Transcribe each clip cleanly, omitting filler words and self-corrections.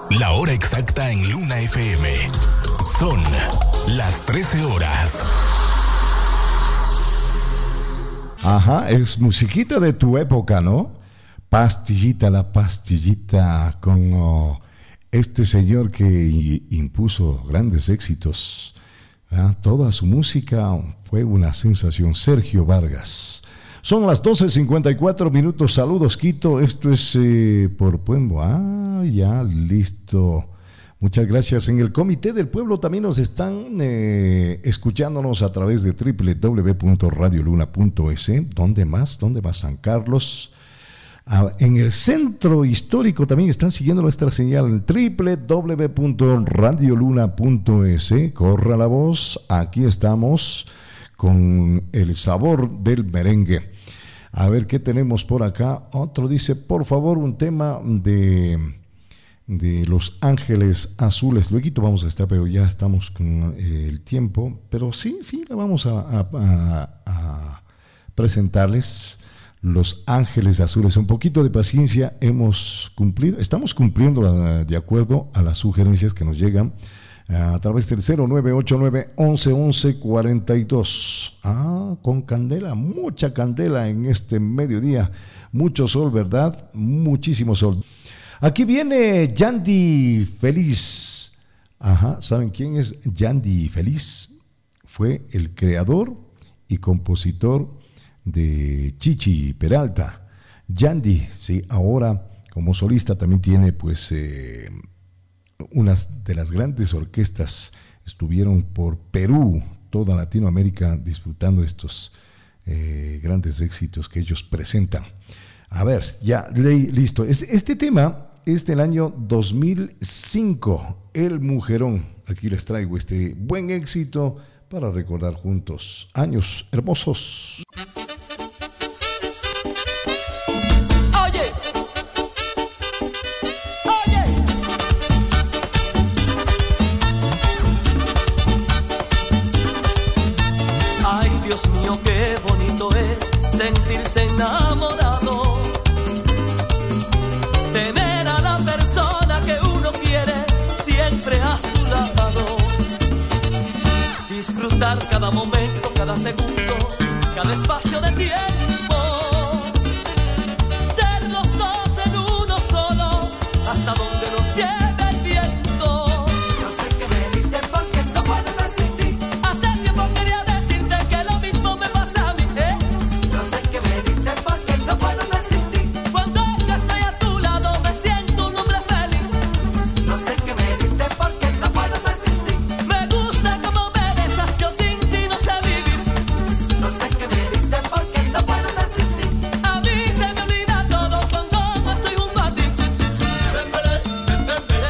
La hora exacta en Luna FM. Son las 13 horas. Ajá, es musiquita de tu época, ¿no? Pastillita, la pastillita, con este señor que impuso grandes éxitos. Toda su música fue una sensación. Sergio Vargas. Son las 12:54 minutos. Saludos, Quito. Esto es por Pueblo. Ya, listo. Muchas gracias. En el Comité del Pueblo también nos están escuchándonos a través de www.radioluna.es. ¿Dónde más? San Carlos. En el centro histórico también están siguiendo nuestra señal, www.radioluna.es. Corra la voz. Aquí estamos con el sabor del merengue. A ver qué tenemos por acá. Otro dice, por favor, un tema de Los Ángeles Azules. Luego vamos a estar, pero ya estamos con el tiempo. Pero sí, la vamos a presentarles. Los Ángeles Azules. Un poquito de paciencia, estamos cumpliendo de acuerdo a las sugerencias que nos llegan a través del 0989-111142. Con candela, mucha candela en este mediodía, mucho sol, ¿verdad? Muchísimo sol. Aquí viene Yandy Feliz. ¿Saben quién es Yandy Feliz? Fue el creador y compositor de Chichi Peralta. Yandy, sí, ahora como solista también tiene pues unas de las grandes orquestas. Estuvieron por Perú, toda Latinoamérica, disfrutando estos grandes éxitos que ellos presentan. A ver, ya, listo. Este tema es del año 2005, El Mujerón. Aquí les traigo este buen éxito para recordar juntos años hermosos. Dios mío, qué bonito es sentirse enamorado, tener a la persona que uno quiere siempre a su lado, disfrutar cada momento, cada segundo, cada espacio de tiempo, ser los dos en uno solo, hasta donde nos lleve el viento. Yo sé que me diste porque no puedo estar sin ti. Hace tiempo quería decirte que lo mismo me pasa a mí, Yo sé que me diste porque no puedo estar sin ti. Cuando yo estoy a tu lado me siento un hombre feliz. Yo sé que me diste porque no puedo estar sin ti. Me gusta como me besas, yo sin ti no sé vivir. Yo sé que me diste porque no puedo estar sin ti. A mí se me olvida todo cuando no estoy junto a ti.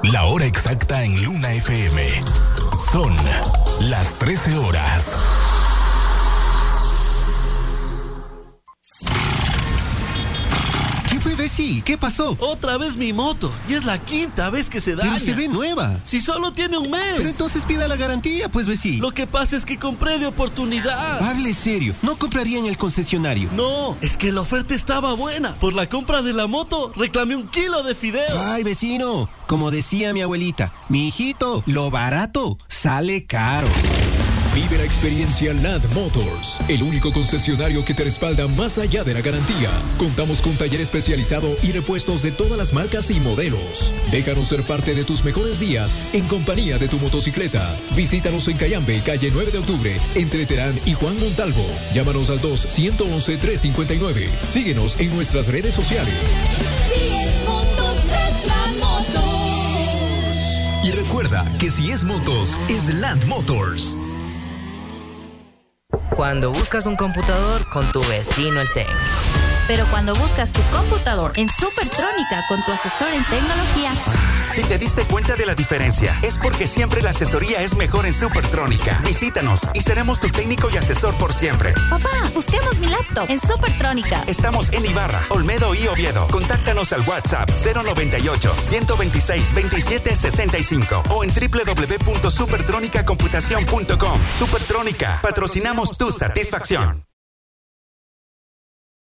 La hora exacta en Luna FM. Son las 13 horas. ¿Qué fue, Bessie? ¿Qué pasó? Otra vez mi moto. Y es la quinta vez que se daña. Pero se ve nueva. Si solo tiene un mes. Pero entonces pida la garantía, pues, Bessie. Lo que pasa es que compré de oportunidad. Hable serio. No compraría en el concesionario. No, es que la oferta estaba buena. Por la compra de la moto, reclamé 1 kilo de fideo. Ay, vecino. Como decía mi abuelita, mi hijito, lo barato sale caro. Vive la experiencia Land Motors, el único concesionario que te respalda más allá de la garantía. Contamos con taller especializado y repuestos de todas las marcas y modelos. Déjanos ser parte de tus mejores días en compañía de tu motocicleta. Visítanos en Cayambe, calle 9 de octubre, entre Terán y Juan Montalvo. Llámanos al 2-111-359. Síguenos en nuestras redes sociales. Si es motos, es Land Motors. Y recuerda que si es motos, es Land Motors. Cuando buscas un computador, con tu vecino el técnico. Pero cuando buscas tu computador en Supertrónica con tu asesor en tecnología. Si te diste cuenta de la diferencia, es porque siempre la asesoría es mejor en Supertrónica. Visítanos y seremos tu técnico y asesor por siempre. Papá, busquemos mi laptop en Supertrónica. Estamos en Ibarra, Olmedo y Oviedo. Contáctanos al WhatsApp 098-126-2765 o en www.supertronicacomputacion.com. Supertrónica, patrocinamos tu satisfacción.